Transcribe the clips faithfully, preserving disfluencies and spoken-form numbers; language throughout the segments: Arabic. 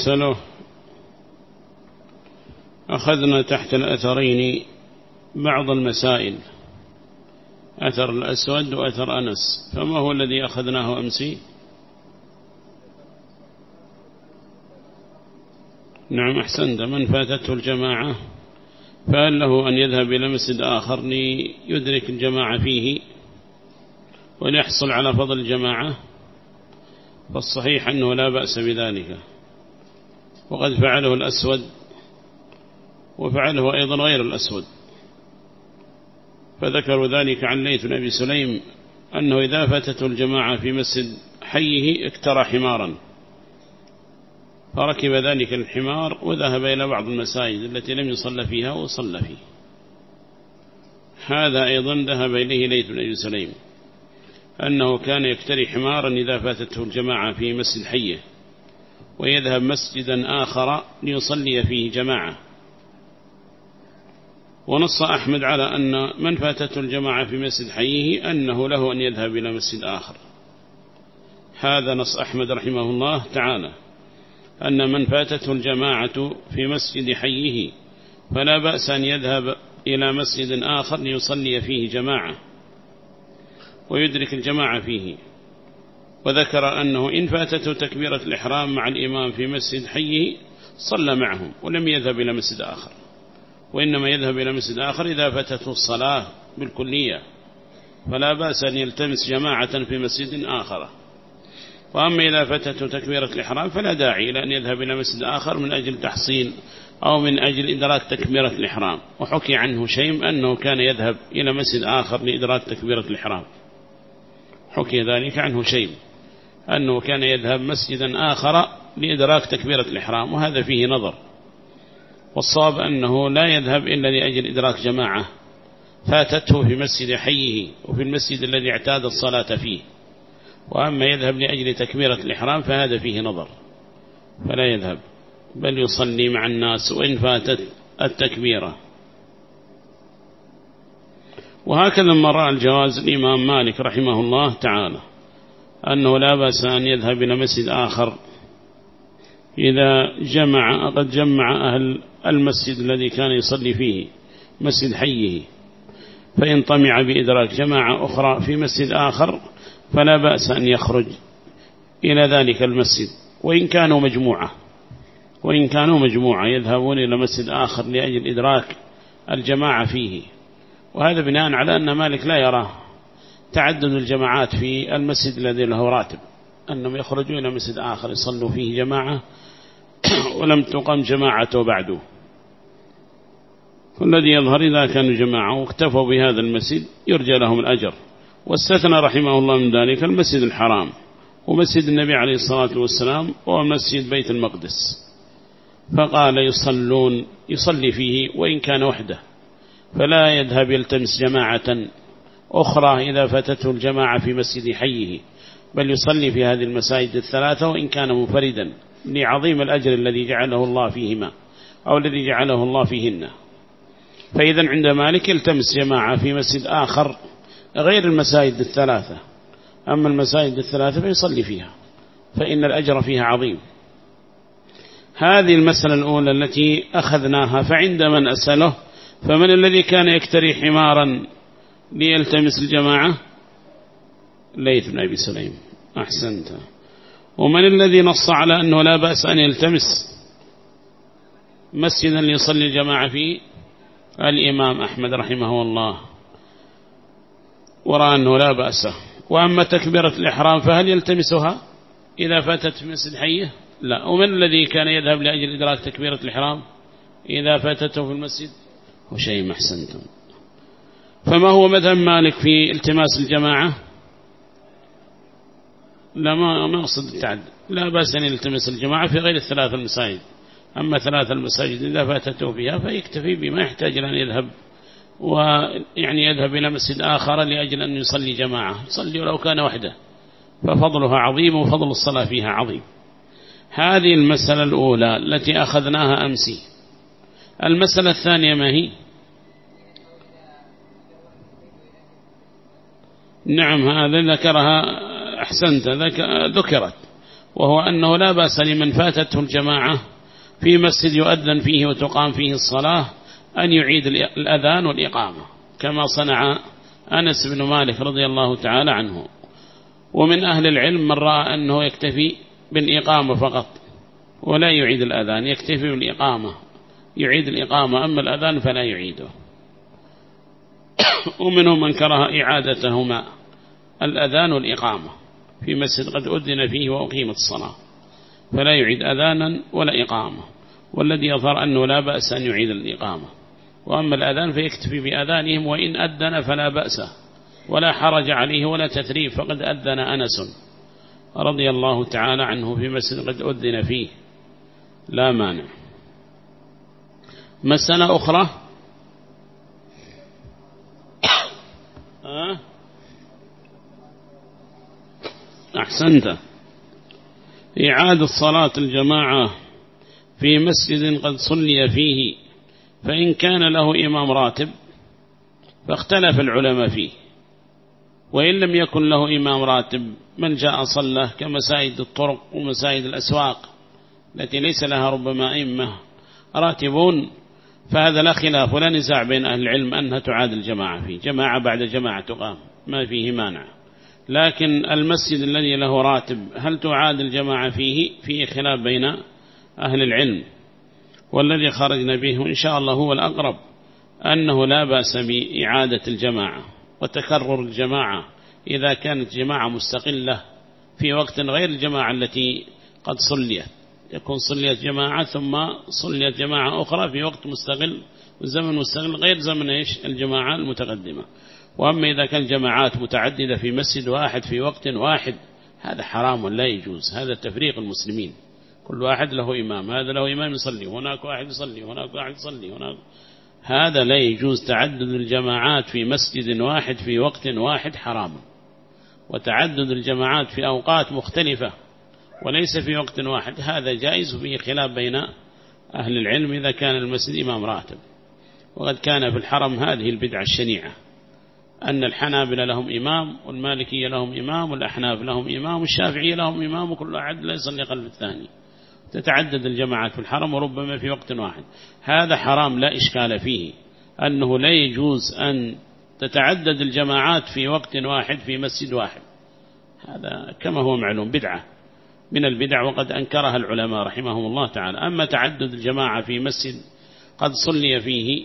يسأله: أخذنا تحت الأثرين بعض المسائل، أثر الأسود وأثر أنس، فما هو الذي أخذناه أمسي؟ نعم أحسنت. من فاتته الجماعة فهل له أن يذهب إلى مسجد آخر ليدرك الجماعة فيه وليحصل على فضل الجماعة؟ فالصحيح أنه لا بأس بذلك، وقد فعله الأسود وفعله أيضا غير الأسود، فذكروا ذلك عن ليث بن أبي سليم أنه إذا فاتته الجماعة في مسجد حيه اكترى حمارا، فركب ذلك الحمار وذهب إلى بعض المساجد التي لم يصلى فيها وصلى فيه. هذا أيضا ذهب إليه ليث بن أبي سليم، أنه كان يكتري حمارا إذا فاتته الجماعة في مسجد حيه ويذهب مسجدا آخر ليصلي فيه جماعة. ونص أحمد على أن من فاتته الجماعة في مسجد حيه أنه له أن يذهب إلى مسجد آخر. هذا نص أحمد رحمه الله تعالى، أن من فاتته الجماعة في مسجد حيه فلا بأس أن يذهب إلى مسجد آخر ليصلي فيه جماعة ويدرك الجماعة فيه. وذكر أنه إن فاتته تكبيرة الإحرام مع الإمام في مسجد حيه صلى معهم ولم يذهب إلى مسجد آخر، وإنما يذهب إلى مسجد آخر إذا فاتته الصلاة بالكلية، فلا بأس أن يلتمس جماعة في مسجد آخر. وأما إذا فاتته تكبيرة الإحرام فلا داعي إلى أن يذهب إلى مسجد آخر من أجل تحصيل أو من أجل إدراك تكبيرة الإحرام. وحكي عنه شيء أنه كان يذهب إلى مسجد آخر لإدراك تكبيرة الإحرام، حكي ذلك عنه شيء أنه كان يذهب مسجدا آخر لإدراك تكبيرة الإحرام، وهذا فيه نظر. والصواب أنه لا يذهب إلا لأجل إدراك جماعة فاتته في مسجد حيه وفي المسجد الذي اعتاد الصلاة فيه. وأما يذهب لأجل تكبيرة الإحرام فهذا فيه نظر، فلا يذهب بل يصلي مع الناس وإن فاتت التكبيرة. وهكذا ما رأى الجواز الإمام مالك رحمه الله تعالى، أنه لا بأس أن يذهب إلى مسجد آخر إذا جمع قد جمع أهل المسجد الذي كان يصلي فيه مسجد حيه، فإن طمع بإدراك جماعة أخرى في مسجد آخر فلا بأس أن يخرج إلى ذلك المسجد وإن كانوا مجموعة وإن كانوا مجموعة يذهبون إلى مسجد آخر لأجل إدراك الجماعة فيه. وهذا بناء على أن مالك لا يرى تعدد الجماعات في المسجد الذي له راتب، أنهم يخرجون إلى مسجد آخر يصلوا فيه جماعة ولم تقم جماعته بعده. والذي يظهر إذا كانوا جماعة واكتفوا بهذا المسجد يرجى لهم الأجر. واستثنى رحمه الله من ذلك المسجد الحرام ومسجد النبي عليه الصلاة والسلام ومسجد بيت المقدس، فقال يصلون يصلي فيه وإن كان وحده، فلا يذهب يلتمس جماعة أخرى إذا فاتته الجماعة في مسجد حيه، بل يصلي في هذه المساجد الثلاثة وإن كان منفردا لعظيم الأجر الذي جعله الله فيهما أو الذي جعله الله فيهن. فإذا عند مالك يلتمس جماعة في مسجد آخر غير المساجد الثلاثة، أما المساجد الثلاثة فيصلي فيها فإن الأجر فيها عظيم. هذه المسألة الأولى التي أخذناها. فعند من أسأله فمن الذي كان يكتري حمارا ليلتمس الجماعة؟ ليث بن أبي سليم. أحسنت. ومن الذي نص على أنه لا بأس أن يلتمس مسجدا ليصلي الجماعة فيه؟ الإمام أحمد رحمه الله، ورأى أنه لا بأس. وأما تكبيرة الإحرام فهل يلتمسها إذا فاتت في مسجد حيه؟ لا. ومن الذي كان يذهب لأجل إدراك تكبيرة الإحرام إذا فاتته في المسجد؟ وشيء محسنتم. فما هو مذهب مالك في التماس الجماعة؟ لا، ما أقصد التعد، لا بأس أن يلتمس الجماعة في غير الثلاث المساجد. أما ثلاث المساجد إذا فاتته فيها فيكتفي بما يحتاج أن يذهب، ويعني يذهب إلى مسجد آخر لأجل أن يصلي جماعة، يصلي ولو كان وحده، ففضلها عظيم وفضل الصلاة فيها عظيم. هذه المسألة الأولى التي أخذناها أمسي. المسألة الثانية ما هي؟ نعم هذا ذكرها، أحسنت، ذكرت. وهو أنه لا بأس لمن فاتته الجماعة في مسجد يؤذن فيه وتقام فيه الصلاة أن يعيد الأذان والإقامة كما صنع أنس بن مالك رضي الله تعالى عنه. ومن أهل العلم من رأى أنه يكتفي بالإقامة فقط ولا يعيد الأذان، يكتفي بالإقامة يعيد الإقامة، أما الأذان فلا يعيده. ومنهم من كره إعادتهما الأذان والإقامة في مسجد قد أذن فيه وأقيمت الصلاة، فلا يعيد أذانا ولا إقامة، والذي يظهر أنه لا بأس أن يعيد الإقامة. وأما الأذان فيكتفي بأذانهم، وإن أذن فلا بأس ولا حرج عليه ولا تثريب، فقد أذن أنس رضي الله تعالى عنه في مسجد قد أذن فيه لا مانع. مسألة أخرى أه؟ أحسنت، إعادة صلاة الجماعة في مسجد قد صلي فيه، فإن كان له إمام راتب فاختلف العلماء فيه، وإن لم يكن له إمام راتب من جاء صلى كمساجد الطرق ومساجد الأسواق التي ليس لها ربما أئمة راتبون، فهذا لا خلاف ولا نزاع بين أهل العلم أنها تعاد الجماعة فيه، جماعة بعد جماعة تقام ما فيه مانع. لكن المسجد الذي له راتب هل تعاد الجماعة فيه؟ فيه خلاف بين أهل العلم، والذي خرجنا به إن شاء الله هو الأقرب أنه لا بأس بإعادة الجماعة وتكرر الجماعة إذا كانت جماعة مستقلة في وقت غير الجماعة التي قد صليت، يكون صليت جماعة ثم صليت جماعة أخرى في وقت مستقل وزمن مستقل غير زمن إيش الجماعة المتقدمة. وأما إذا كان جماعات متعددة في مسجد واحد في وقت واحد هذا حرام لا يجوز، هذا تفريق المسلمين، كل واحد له إمام، هذا له إمام يصلي، هناك واحد يصلي، هناك واحد يصلي، هناك، هذا لا يجوز. تعدد الجماعات في مسجد واحد في وقت واحد حرام، وتعدد الجماعات في أوقات مختلفة وليس في وقت واحد هذا جائز، وفيه خلاف بين أهل العلم إذا كان المسجد إمام راتب. وقد كان في الحرم هذه البدعة الشنيعة أن الحنابلة لهم إمام والمالكية لهم إمام والأحناف لهم إمام والشافعية لهم إمام، وكل أحد لا يصلي قلب الثاني، تتعدد الجماعات في الحرم وربما في وقت واحد، هذا حرام لا إشكال فيه، أنه لا يجوز أن تتعدد الجماعات في وقت واحد في مسجد واحد، هذا كما هو معلوم بدعة من البدع وقد أنكرها العلماء رحمهم الله تعالى. أما تعدد الجماعة في مسجد قد صلي فيه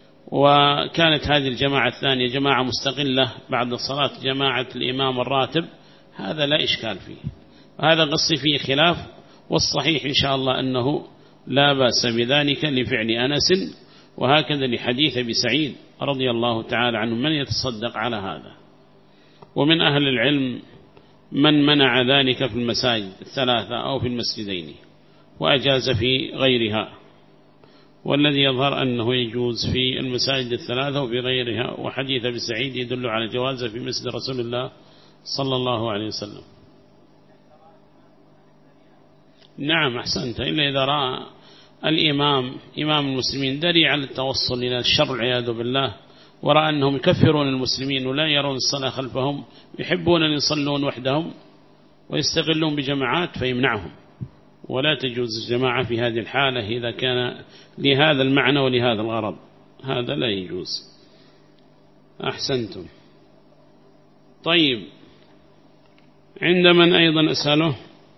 وكانت هذه الجماعة الثانية جماعة مستقلة بعد الصلاة جماعة الإمام الراتب، هذا لا إشكال فيه، هذا قصي فيه خلاف، والصحيح إن شاء الله أنه لا بأس بذلك لفعل أنس، وهكذا لحديث أبي سعيد رضي الله تعالى عنه من يتصدق على هذا. ومن أهل العلم من منع ذلك في المساجد الثلاثة أو في المسجدين وأجاز في غيرها، والذي يظهر أنه يجوز في المساجد الثلاثة وفي غيرها، وحديث أبي سعيد يدل على جوازه في مسجد رسول الله صلى الله عليه وسلم. نعم أحسنت، إلا إذا رأى الإمام إمام المسلمين دري على التوصل إلى الشر والعياذ بالله، ورأى أنهم يكفرون المسلمين ولا يرون الصلاة خلفهم، يحبون أن يصلون وحدهم ويستغلون بجماعات فيمنعهم، ولا تجوز الجماعة في هذه الحالة إذا كان لهذا المعنى ولهذا الغرض، هذا لا يجوز. أحسنتم. طيب، عند من أيضا أسأله؟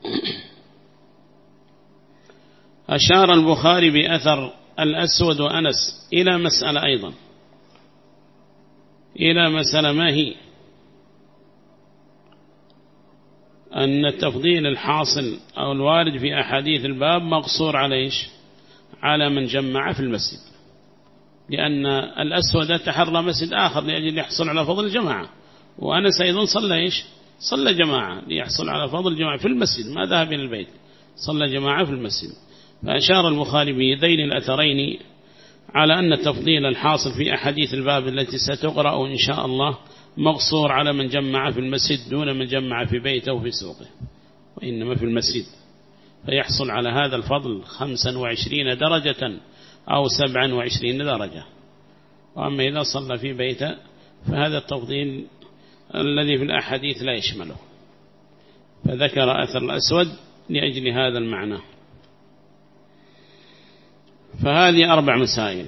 أشار البخاري بأثر الأسود وأنس إلى مسألة أيضا، إلى مسألة ما هي؟ أن التفضيل الحاصل أو الوارد في أحاديث الباب مقصور على إيش؟ على من جمع في المسجد، لأن الأسود تحرى مسجد آخر لأجل يحصل على فضل الجماعة، وأنس أيضا صلى إيش؟ صلى جماعة ليحصل على فضل الجماعة في المسجد، ما ذهب إلى البيت، صلى جماعة في المسجد. فأشار البخاري بيدين الأثرين على أن التفضيل الحاصل في أحاديث الباب التي ستقرأ إن شاء الله مقصور على من جمع في المسجد دون من جمع في بيته وفي سوقه، وإنما في المسجد، فيحصل على هذا الفضل خمسا وعشرين درجة أو سبعا وعشرين درجة. وأما إذا صلى في بيته فهذا التفضيل الذي في الأحاديث لا يشمله. فذكر أثر الأسود لأجل هذا المعنى. فهذه أربع مسائل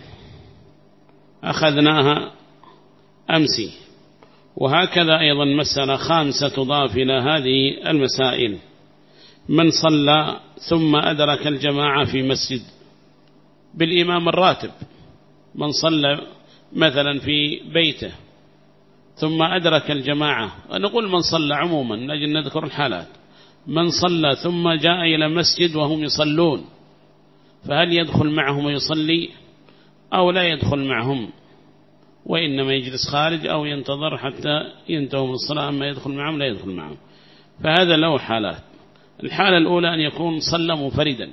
أخذناها أمسي، وهكذا أيضا مسألة خامسة تضاف إلى هذه المسائل: من صلى ثم أدرك الجماعة في مسجد بالإمام الراتب، من صلى مثلا في بيته ثم أدرك الجماعة، ونقول من صلى عموما نجد نذكر الحالات، من صلى ثم جاء إلى مسجد وهم يصلون، فهل يدخل معهم ويصلي أو لا يدخل معهم، وإنما يجلس خارج أو ينتظر حتى ينتهوا من الصلاة، أما يدخل معهم لا يدخل معهم؟ فهذا له حالات. الحالة الأولى أن يكون صلى منفردا،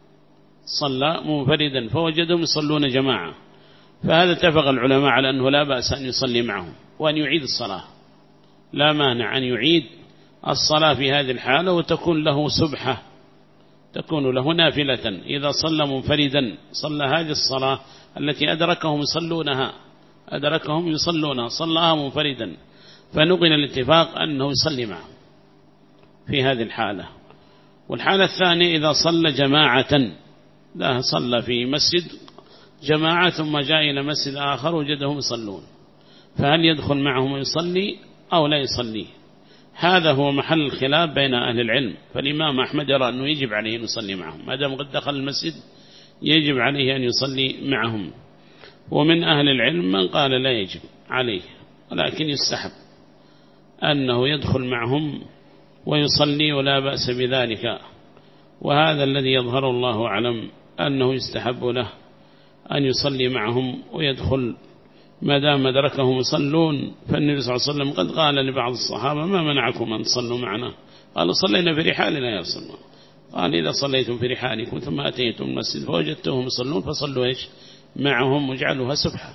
صلى منفردا فوجدهم يصلون جماعة، فهذا اتفق العلماء على أنه لا بأس أن يصلي معهم وأن يعيد الصلاة، لا مانع أن يعيد الصلاة في هذه الحالة، وتكون له سبحة، تكون له نافلة إذا صلى منفردا، صلى هذه الصلاة التي أدركهم يصلونها أدركهم يصلونها صلىها منفردا، فنقل الاتفاق أنه يصلي معهم في هذه الحالة. والحالة الثانية إذا صلى جماعة، لا صلى في مسجد جماعة ثم جاء إلى مسجد آخر وجدهم يصلون، فهل يدخل معهم ويصلي أو لا يصلي؟ هذا هو محل الخلاف بين أهل العلم. فالإمام أحمد يرى أنه يجب عليه أن يصلي معهم، ما دام قد دخل المسجد يجب عليه أن يصلي معهم. ومن أهل العلم من قال لا يجب عليه، ولكن يستحب أنه يدخل معهم ويصلي ولا بأس بذلك. وهذا الذي يظهر الله أعلم أنه يستحب له أن يصلي معهم ويدخل ما دام أدركهم يصلون. فالنبي صلى الله عليه وسلم قد قال لبعض الصحابة: ما منعكم أن تصلوا معنا؟ قالوا: صلينا في رحالنا يا رسول الله. قال: إذا صليتم في رحالكم ثم أتيتم المسجد فوجدتهم يصلون فصلوا إيش معهم واجعلوها سبحة،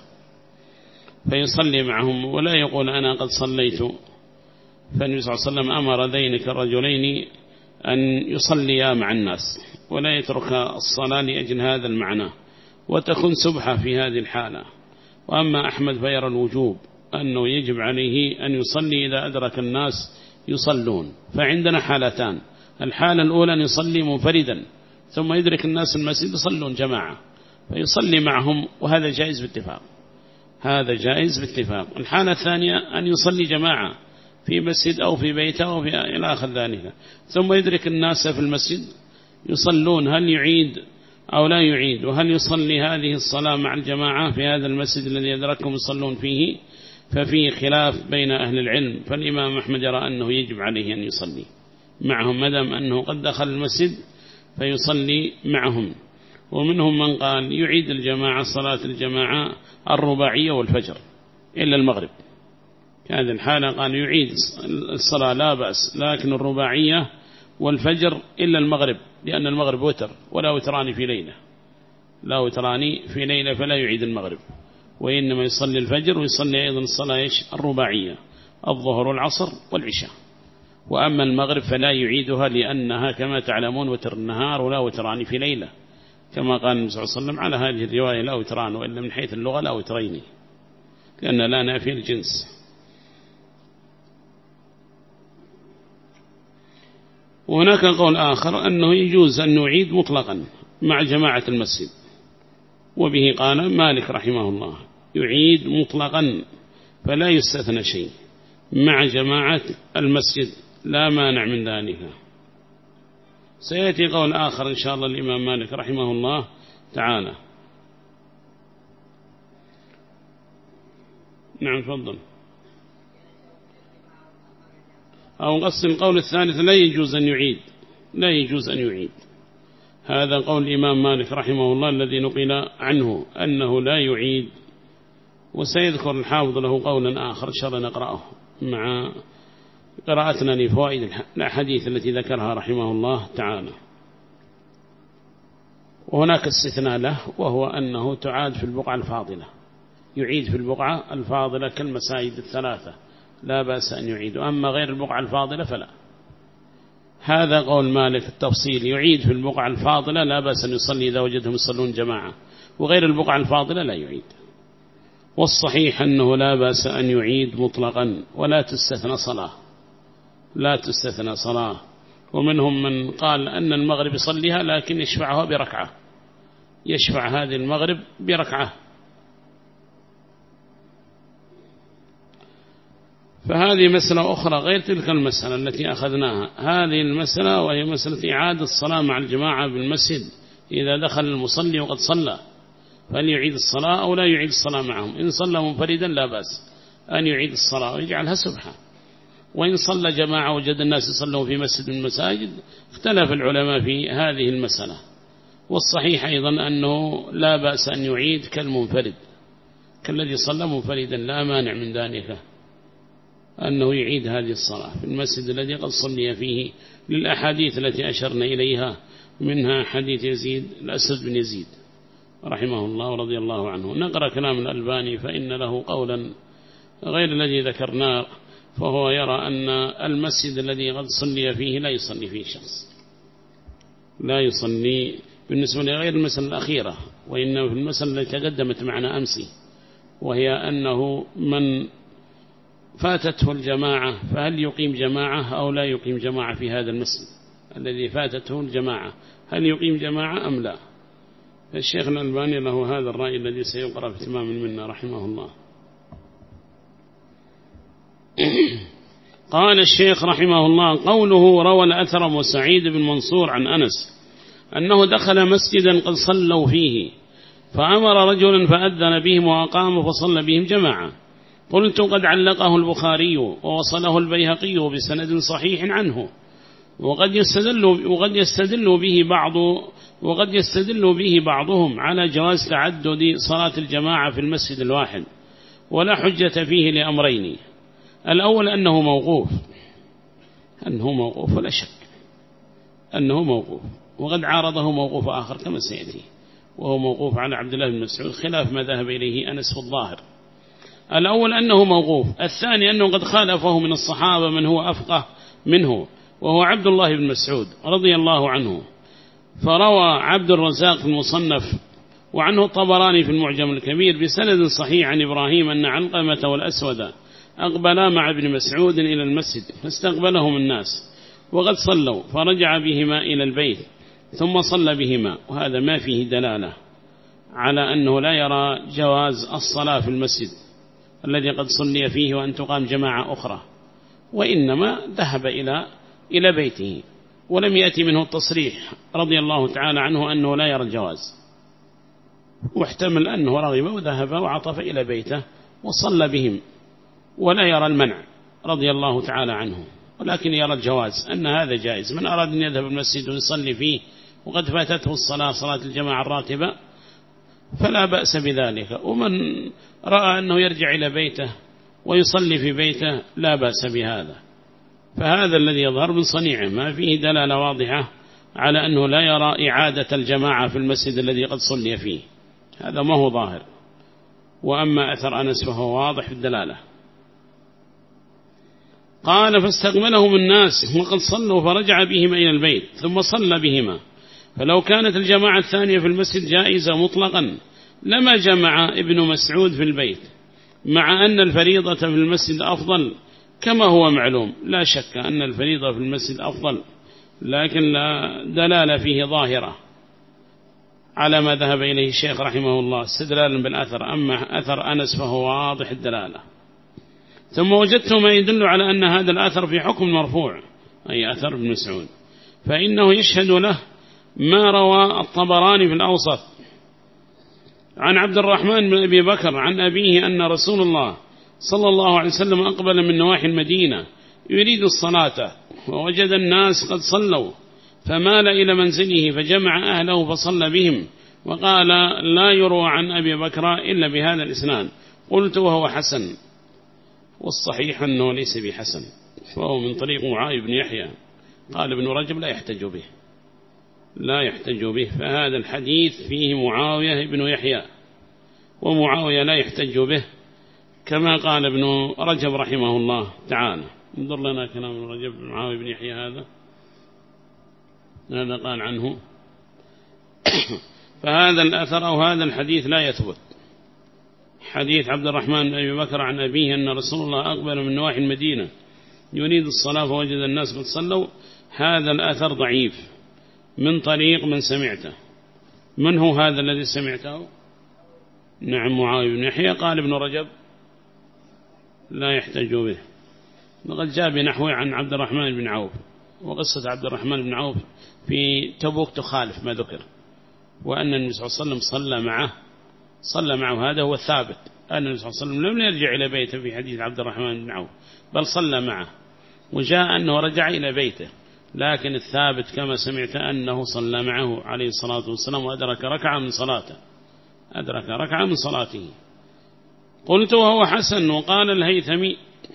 فيصلي معهم ولا يقول أنا قد صليت. فالنبي صلى الله عليه وسلم أمر ذينك الرجلين أن يصليا مع الناس ولا يترك الصلاة لأجل هذا المعنى، وتكون سبحة في هذه الحالة. وأما أحمد فيرى الوجوب، أنه يجب عليه أن يصلي إذا أدرك الناس يصلون. فعندنا حالتان: الحالة الأولى أن يصلي منفردا ثم يدرك الناس المسجد يصلون جماعة فيصلي معهم، وهذا جائز باتفاق، هذا جائز باتفاق. الحالة الثانية أن يصلي جماعة في مسجد أو في بيته أو في إلى آخر ذلك، ثم يدرك الناس في المسجد يصلون، هل يعيد أو لا يعيد؟ وهل يصلي هذه الصلاة مع الجماعة في هذا المسجد الذي يدركهم يصلون فيه؟ ففيه خلاف بين أهل العلم. فالإمام أحمد يرى أنه يجب عليه أن يصلي معهم مدام أنه قد دخل المسجد فيصلي معهم. ومنهم من قال يعيد الجماعة صلاة الجماعة الرباعية والفجر إلا المغرب، هذه الحالة قال يعيد الصلاة لا بأس، لكن الرباعية والفجر إلا المغرب، لأن المغرب وتر ولا وتراني في ليلة، لا وتراني في ليلة فلا يعيد المغرب، وإنما يصلي الفجر ويصلي أيضا الصلاة الرباعية الظهر والعصر والعشاء. وأما المغرب فلا يعيدها لأنها كما تعلمون وتر النهار ولا وتراني في ليلة، كما قال النبي صلى الله عليه وسلم على هذه الرواية لا وتران، وإلا من حيث اللغة لا وترين، لأن لا نافي الجنس. وهناك قول آخر أنه يجوز أن نعيد مطلقا مع جماعة المسجد، وبه قال مالك رحمه الله يعيد مطلقا فلا يستثنى شيء مع جماعة المسجد، لا مانع من ذلك. سيأتي قول آخر إن شاء الله الإمام مالك رحمه الله تعالى. نعم فضل. أو قصد القول الثالث لا يجوز أن يعيد، لا يجوز أن يعيد، هذا قول الإمام مالك رحمه الله الذي نقل عنه أنه لا يعيد. وسيذكر الحافظ له قولا آخر إن شاء الله نقرأه مع قراءتنا لفوائد الحديث التي ذكرها رحمه الله تعالى. وهناك استثناء له، وهو أنه تعاد في البقعة الفاضلة، يعيد في البقعة الفاضلة كالمساجد الثلاثة لا بأس أن يعيد، أما غير البقعة الفاضلة فلا. هذا قول مالك التفصيل، يعيد في البقعة الفاضلة لا بأس أن يصلي إذا وجدهم يصلون جماعة، وغير البقعة الفاضلة لا يعيد. والصحيح أنه لا بأس أن يعيد مطلقا، ولا تستثنى صلاة، لا تستثنى صلاة. ومنهم من قال أن المغرب يصليها لكن يشفعها بركعة، يشفع هذه المغرب بركعة. فهذه مسألة أخرى غير تلك المسألة التي أخذناها. هذه المسألة وهي مسألة إعادة الصلاة مع الجماعة بالمسجد إذا دخل المصلي وقد صلى، فهل يعيد الصلاة أو لا يعيد الصلاة معهم؟ إن صلى منفردا لا بأس أن يعيد الصلاة ويجعلها سبحة، وإن صلى جماعة وجد الناس يصلون في مسجد من المساجد اختلف العلماء في هذه المسألة. والصحيح أيضا أنه لا بأس أن يعيد كالمنفرد، كالذي صلى منفردا لا مانع من ذلك أنه يعيد هذه الصلاة في المسجد الذي قد صلي فيه، للأحاديث التي أشرنا إليها، منها حديث يزيد الأسد بن يزيد رحمه الله ورضي الله عنه. نقرأ كلام الألباني فإن له قولا غير الذي ذكرناه، فهو يرى أن المسجد الذي قد صلي فيه لا يصلي فيه شخص، لا يصلي بالنسبة لغير المسألة الأخيرة، وإنه في المسألة التي تقدمت معنا أمسي، وهي أنه من فاتته الجماعة فهل يقيم جماعة أو لا يقيم جماعة في هذا المسجد الذي فاتته الجماعة، هل يقيم جماعة أم لا؟ فالشيخ الألباني له هذا الرأي الذي سيقرأ باهتمام منا رحمه الله. قال الشيخ رحمه الله: قوله روى الأثر وسعيد بن منصور عن أنس أنه دخل مسجدا قد صلوا فيه فأمر رجلا فأذن بهم وأقام فصلى بهم جماعة. قلت: قد علقه البخاري ووصله البيهقي بسند صحيح عنه، وقد يستدل, وقد يستدل به بعض وقد يستدل به بعضهم على جواز تعدد صلاة الجماعة في المسجد الواحد، ولا حجة فيه لأمرين: الأول أنه موقوف أنه موقوف ولا شك أنه موقوف، وقد عارضه موقوف آخر كما سيأتي، وهو موقوف على عبد الله بن مسعود خلاف ما ذهب إليه أنس في الظاهر. الأول أنه موقوف. الثاني أنه قد خالفه من الصحابة من هو أفقه منه، وهو عبد الله بن مسعود رضي الله عنه. فروى عبد الرزاق في المصنف وعنه الطبراني في المعجم الكبير بسند صحيح عن إبراهيم أن علقمة والأسود أقبلا مع ابن مسعود إلى المسجد فاستقبلهم الناس وقد صلوا، فرجع بهما إلى البيت ثم صلى بهما. وهذا ما فيه دلالة على أنه لا يرى جواز الصلاة في المسجد الذي قد صلي فيه وأن تقام جماعة أخرى، وإنما ذهب إلى إلى بيته، ولم يأتي منه التصريح رضي الله تعالى عنه أنه لا يرى الجواز، واحتمل أنه رغب وذهب وعطف إلى بيته وصلى بهم، ولا يرى المنع رضي الله تعالى عنه، ولكن يرى الجواز أن هذا جائز. من أراد أن يذهب المسجد ويصلي فيه وقد فاتته الصلاة صلاة الجماعة الراتبة فلا بأس بذلك، ومن رأى أنه يرجع إلى بيته ويصلي في بيته لا بأس بهذا. فهذا الذي يظهر من صنيعه ما فيه دلالة واضحة على أنه لا يرى إعادة الجماعة في المسجد الذي قد صلي فيه، هذا ما هو ظاهر. وأما أثر أنس فهو واضح في الدلالة. قال: فاستقبلهم الناس وقد صلوا فرجع بهما إلى البيت ثم صلى بهما. فلو كانت الجماعة الثانية في المسجد جائزة مطلقا لما جمع ابن مسعود في البيت، مع أن الفريضة في المسجد أفضل كما هو معلوم. لا شك أن الفريضة في المسجد أفضل، لكن لا دلالة فيه ظاهرة على ما ذهب إليه الشيخ رحمه الله استدلالا بالأثر. أما أثر أنس فهو واضح الدلالة. ثم وجدت ما يدل على أن هذا الأثر في حكم مرفوع، أي أثر ابن مسعود، فإنه يشهد له ما روى الطبراني في الأوسط عن عبد الرحمن بن أبي بكر عن أبيه أن رسول الله صلى الله عليه وسلم أقبل من نواحي المدينة يريد الصلاة، ووجد الناس قد صلوا فمال إلى منزله فجمع أهله فصلى بهم، وقال: لا يروى عن أبي بكر إلا بهذا الإسناد. قلت: وهو حسن. والصحيح أنه ليس بحسن، فهو من طريق معاوية بن يحيى. قال ابن رجب: لا يحتج به لا يحتج به فهذا الحديث فيه معاوية بن يحيى، ومعاوية لا يحتج به كما قال ابن رجب رحمه الله تعالى. انظر لنا كلام ابن رجب معاوية بن يحيى هذا هذا قال عنه فهذا الأثر أو هذا الحديث لا يثبت. حديث عبد الرحمن بن أبي بكر عن أبيه أن رسول الله أقبل من نواحي المدينة يريد الصلاة فوجد الناس قد صلوا هذا الأثر ضعيف من طريق من سمعته. من هو هذا الذي سمعته؟ نعم معاوية بن يحيى. قال ابن رجب لا يحتج به، وقد جاء بنحوه عن عبد الرحمن بن عوف، وقصة عبد الرحمن بن عوف في تبوك تخالف ما ذكر، وأن النبي صلى الله عليه وسلم صلى معه صلى معه هذا هو الثابت، أن النبي صلى الله عليه وسلم لم يرجع إلى بيته في حديث عبد الرحمن بن عوف، بل صلى معه، وجاء أنه رجع إلى بيته، لكن الثابت كما سمعت أنه صلى معه عليه الصلاة والسلام وأدرك ركعة من صلاته أدرك ركعة من صلاته. قلت وهو حسن. وقال الهيثمي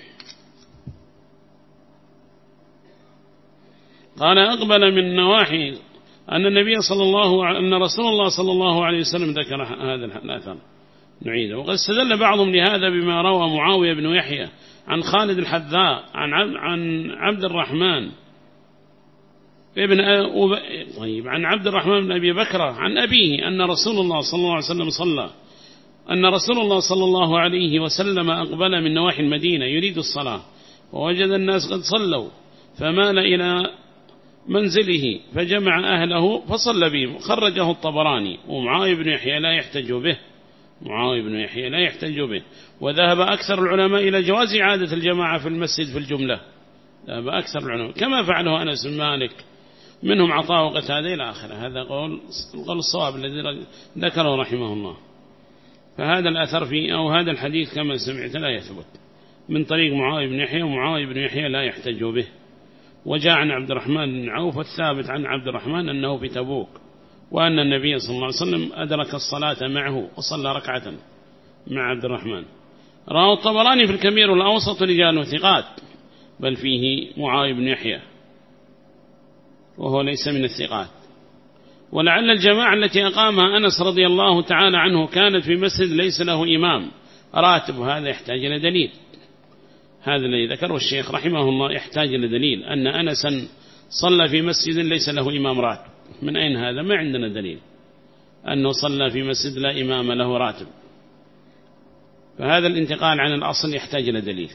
قال أقبل من نواحي أن النبي صلى الله أن رسول الله صلى الله عليه وسلم ذكر هذا الأثر نعيده. وقد استدل بعضهم لهذا بما روى معاوية بن يحيى عن خالد الحذاء عن عن عبد الرحمن ابن أب... طيب عن عبد الرحمن بن أبي بكر عن أبيه أن رسول الله صلى الله عليه وسلم صلى أن رسول الله صلى الله عليه وسلم أقبل من نواحي المدينة يريد الصلاة، ووجد الناس قد صلوا، فمال إلى منزله فجمع أهله فصلى بهم. خرجه الطبراني. ومعاوية بن يحيى لا يحتج به معاوية بن يحيى لا يحتج به وذهب أكثر العلماء إلى جواز إعادة الجماعة في المسجد في الجملة، ذهب أكثر العلماء كما فعله أنس بن مالك، منهم عطاء وقتادة إلى آخره. هذا قول القول الصواب الذي ذكره رحمه الله. فهذا الأثر في أو هذا الحديث كما سمعت لا يثبت من طريق معاوية بن يحيى، ومعاوية بن يحيى لا يحتج به. وجاء عن عبد الرحمن بن عوف الثابت عن عبد الرحمن أنه في تبوك، وأن النبي صلى الله عليه وسلم أدرك الصلاة معه وصلى ركعة مع عبد الرحمن. رواه الطبراني في الكبير والأوسط رجال وثقات، بل فيه معاوية بن يحيى وهو ليس من الثقات. ولعل الجماعة التي أقامها أنس رضي الله تعالى عنه كانت في مسجد ليس له إمام راتب، وهذا يحتاج إلى دليل. هذا الذي ذكره الشيخ رحمه الله يحتاج إلى دليل أن أنسا صلى في مسجد ليس له إمام راتب. من أين هذا؟ ما عندنا دليل أنه صلى في مسجد لا إمام له راتب، فهذا الانتقال عن الأصل يحتاج إلى دليل.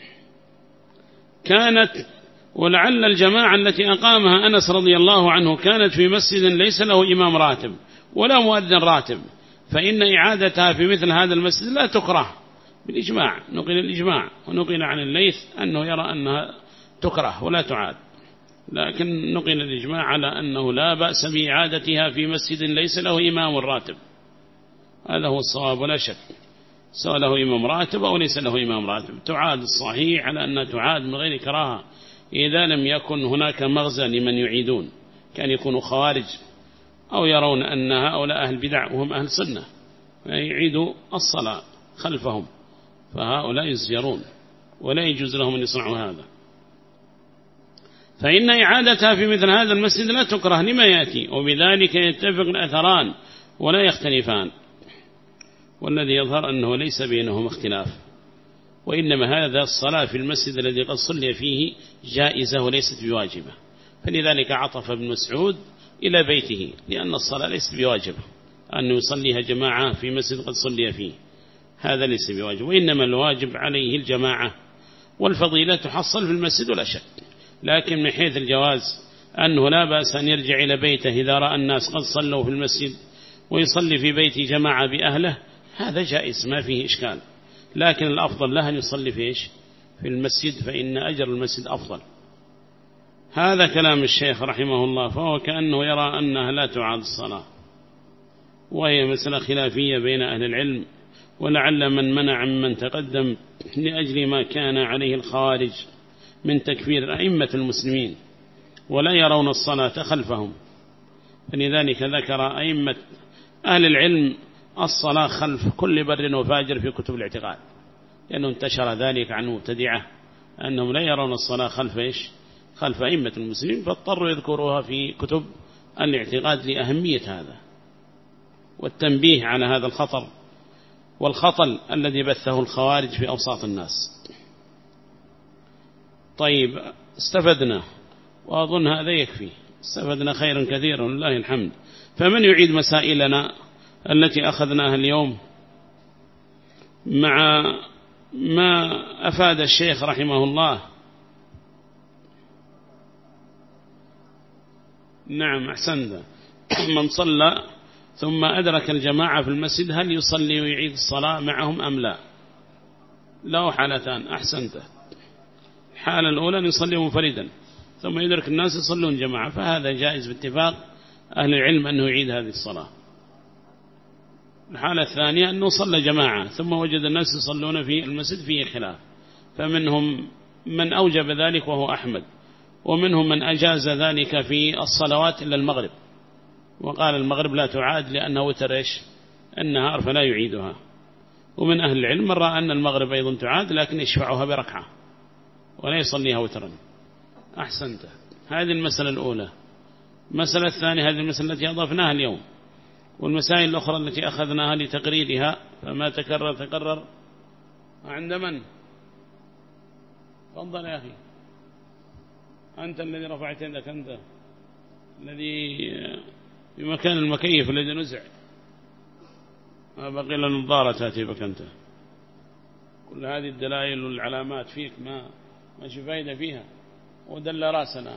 كانت ولعل الجماعة التي أقامها أنس رضي الله عنه كانت في مسجد ليس له إمام راتب ولا مؤذن راتب، فإن إعادتها في مثل هذا المسجد لا تكره بالإجماع. نقل الإجماع ونقل عن الليث أنه يرى أنها تكره ولا تعاد، لكن نقل الإجماع على أنه لا بأس بإعادتها في مسجد ليس له إمام راتب. هذا هو الصواب ولا شك، سواء له إمام راتب أو ليس له إمام راتب تعاد. الصحيح على أنها تعاد من غير كراهة إذا لم يكن هناك مغزى لمن يعيدون، كان يكونوا خوارج أو يرون أن هؤلاء أهل بدع وهم أهل سنة يعيدوا الصلاة خلفهم، فهؤلاء يزجرون ولا يجوز لهم أن يصنعوا هذا. فإن إعادتها في مثل هذا المسجد لا تكره لما يأتي، وبذلك يتفق الأثران ولا يختلفان، والذي يظهر أنه ليس بينهم اختلاف، وإنما هذا الصلاة في المسجد الذي قد صلي فيه جائزة وليست بواجبة. فلذلك عطف ابن مسعود إلى بيته، لأن الصلاة ليست بواجبة، أن يصليها جماعة في مسجد قد صلي فيه هذا ليس بواجب، وإنما الواجب عليه الجماعة، والفضيلة تحصل في المسجد ولا شك. لكن من حيث الجواز أنه لا بأس أن يرجع إلى بيته إذا رأى الناس قد صلوا في المسجد ويصلي في بيته جماعة بأهله، هذا جائز ما فيه إشكال، لكن الأفضل له أن يصلي في إيش؟ في المسجد، فإن أجر المسجد أفضل. هذا كلام الشيخ رحمه الله، فهو كأنه يرى أنها لا تعاد الصلاة، وهي مسألة خلافية بين أهل العلم، ولعل من منع من تقدم لأجل ما كان عليه الخارج من تكفير أئمة المسلمين ولا يرون الصلاة خلفهم، فلذلك ذكر أئمة أهل العلم الصلاة خلف كل بر وفاجر في كتب الاعتقاد، لأنه انتشر ذلك عن مبتدعة أنهم لا يرون الصلاة خلف إيش؟ خلف أئمة المسلمين، فاضطروا يذكروها في كتب الاعتقاد لأهمية هذا والتنبيه على هذا الخطر والخطل الذي بثه الخوارج في أوساط الناس. طيب استفدنا، وأظن هذا يكفي، استفدنا خيرا كثيرا لله الحمد. فمن يعيد مسائلنا التي أخذناها اليوم مع ما أفاد الشيخ رحمه الله نعم أحسنت. من صلى ثم أدرك الجماعة في المسجد هل يصلي ويعيد الصلاة معهم أم لا؟ له حالتان. أحسنت. الحالة الأولى أن يصلي منفردا ثم يدرك الناس يصلون جماعة، فهذا جائز باتفاق أهل العلم أنه يعيد هذه الصلاة. الحالة الثانية أنه صلى جماعة ثم وجد الناس يصلون في المسجد فيه خلاف، فمنهم من أوجب ذلك وهو أحمد، ومنهم من أجاز ذلك في الصلوات إلا المغرب، وقال المغرب لا تعاد لأنه وتر إيش النهار فلا يعيدها. ومن أهل العلم من رأى أن المغرب أيضا تعاد لكن يشفعها بركعة ولا يصليها وترا. أحسنت. هذه المسألة الأولى. المسألة الثانية هذه المسألة التي أضفناها اليوم، والمسائل الأخرى التي أخذناها لتقريرها فما تكرر تكرر عند من؟ تفضل يا أخي، أنت الذي رفعت يدك، أنت الذي في مكان المكيف الذي نزع، ما بقي إلا النظارة تأتي بك أنت. كل هذه الدلائل والعلامات فيك ما ماشي فايدة فيها، ودل راسنا.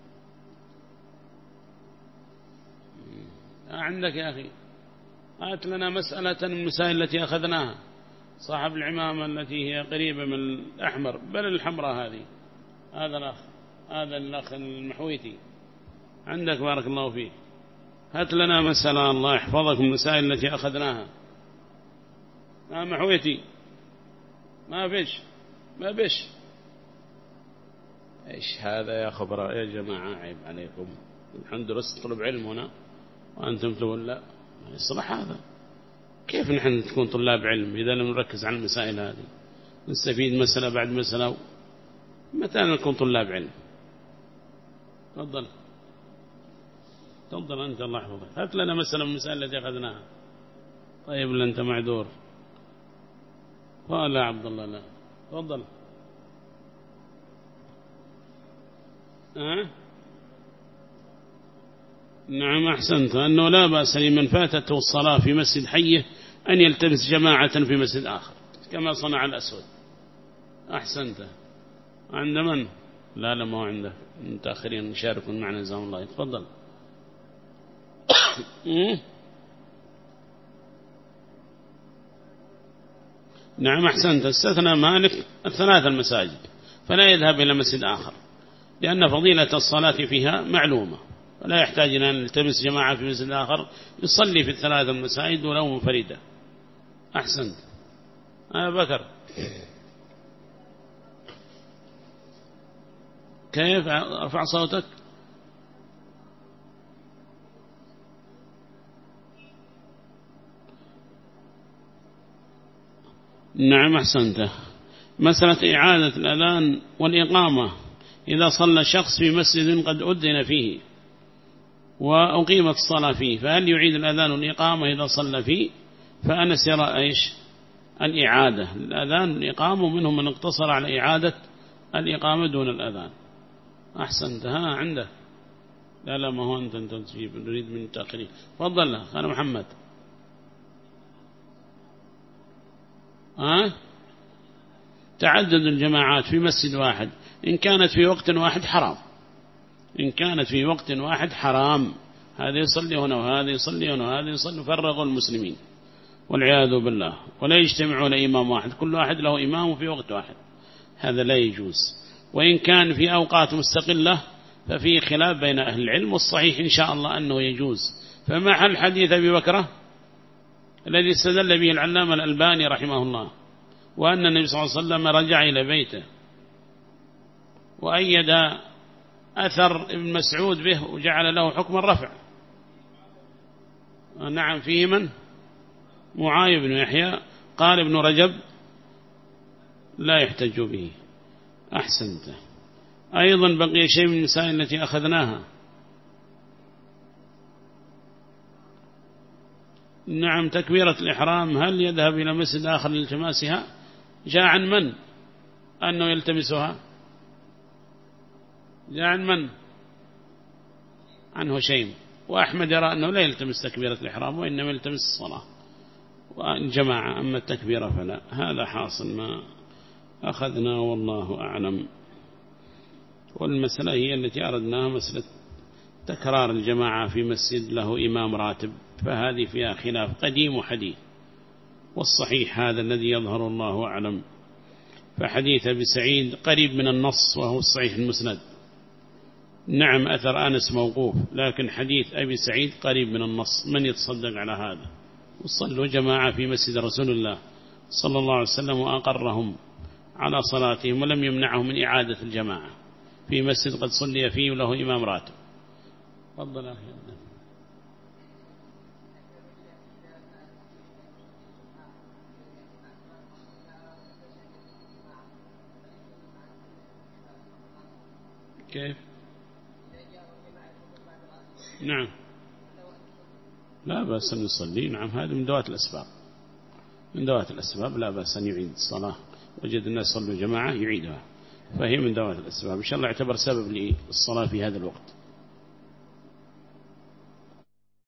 عندك يا أخي هات لنا مسألة من المسائل التي أخذناها، صاحب العمامة التي هي قريبة من الأحمر بل الحمراء هذه، هذا الأخ هذا الأخ المحويتي عندك بارك الله فيه، هات لنا مسألة الله يحفظك من المسائل التي أخذناها. ما محويتي ما فيش ما فيش إيش هذا يا خبراء يا جماعة، عيب عليكم. الحمد لله طلب علم هنا وأنتم تقول لا يصلح هذا. كيف نحن نكون طلاب علم إذا لم نركز على المسائل هذه؟ نستفيد مسألة بعد مسألة، متى نكون طلاب علم؟ تفضل تفضل أنت الله يحفظك، هات لنا مسألة من المسائل التي أخذناها. طيب لا أنت معذور. لا عبد الله لا تفضل. أه؟ نعم أحسنت. أنه لا بأس لمن فاتته الصلاة في مسجد حيه أن يلتمس جماعة في مسجد آخر كما صنع الأسود. أحسنت. عند من؟ لا لا ما هو عنده، متأخرين يشاركون معنا جزاهم الله. تفضل. نعم أحسنت. استثنى مالك الثلاث المساجد فلا يذهب إلى مسجد آخر لأن فضيلة الصلاة فيها معلومة، فلا يحتاج أن يلتمس جماعة في مسجد آخر، يصلي في الثلاث المساجد ولو منفردة. أحسنت. أبا بكر كيف أرفع صوتك؟ نعم أحسنت. مسألة إعادة الأذان والإقامة إذا صلى شخص في مسجد قد أذن فيه وأقيمت الصلاة فيه، فهل يعيد الأذان والإقامة إذا صلى فيه؟ فأنس يرى إيش الإعادة الأذان والإقامة، ومنهم من اقتصر على إعادة الإقامة دون الأذان. أحسنت. ها عنده لا لا ما هو أنت أنت تجيب نريد من التأخير. فضل له أنا محمد. ها تعدد الجماعات في مسجد واحد إن كانت في وقت واحد حرام، إن كانت في وقت واحد حرام، هذا يصلي هنا وهذا يصلي هنا وهذا يصلي، فرغوا المسلمين والعياذ بالله، ولا يجتمعون إمام واحد، كل واحد له إمام في وقت واحد، هذا لا يجوز. وإن كان في أوقات مستقلة ففي خلاف بين أهل العلم، والصحيح إن شاء الله أنه يجوز. فمحل حديث أبي بكرة الذي استدل به العلامة الألباني رحمه الله، وأن النبي صلى الله عليه وسلم رجع إلى بيته، وأيد أثر ابن مسعود به وجعل له حكم الرفع. نعم فيه من؟ معاذ بن يحيى. قال ابن رجب لا يحتج به. أحسنت. أيضا بقي شيء من المسائل التي أخذناها. نعم تكبيرة الإحرام هل يذهب إلى مسجد آخر لالتماسها؟ جاء عن من أنه يلتمسها؟ جاء عن من؟ عن هشيم. وأحمد يرى أنه لا يلتمس تكبيرة الإحرام وإنما يلتمس الصلاة والجماعة، أما التكبيرة فلا. هذا حاصل ما أخذنا والله أعلم. والمسألة هي التي أردناها مسألة تكرار الجماعة في مسجد له إمام راتب فهذه فيها خلاف قديم وحديث، والصحيح هذا الذي يظهر الله أعلم. فحديث أبي سعيد قريب من النص وهو الصحيح المسند. نعم أثر أنس موقوف، لكن حديث أبي سعيد قريب من النص. من يتصدق على هذا؟ وصلوا جماعة في مسجد رسول الله صلى الله عليه وسلم وأقرهم على صلاتهم ولم يمنعهم من إعادة الجماعة في مسجد قد صلي فيه وله إمام راتب. تفضل أخي. كيف؟ نعم لا بأس أن يصلي. نعم هذا من ذوات الأسباب، من ذوات الأسباب لا بأس أن يعيد الصلاة. وجد الناس صلوا جماعة يعيدها، فهي من ذوات الأسباب. إن شاء الله يعتبر سبب للصلاة في هذا الوقت.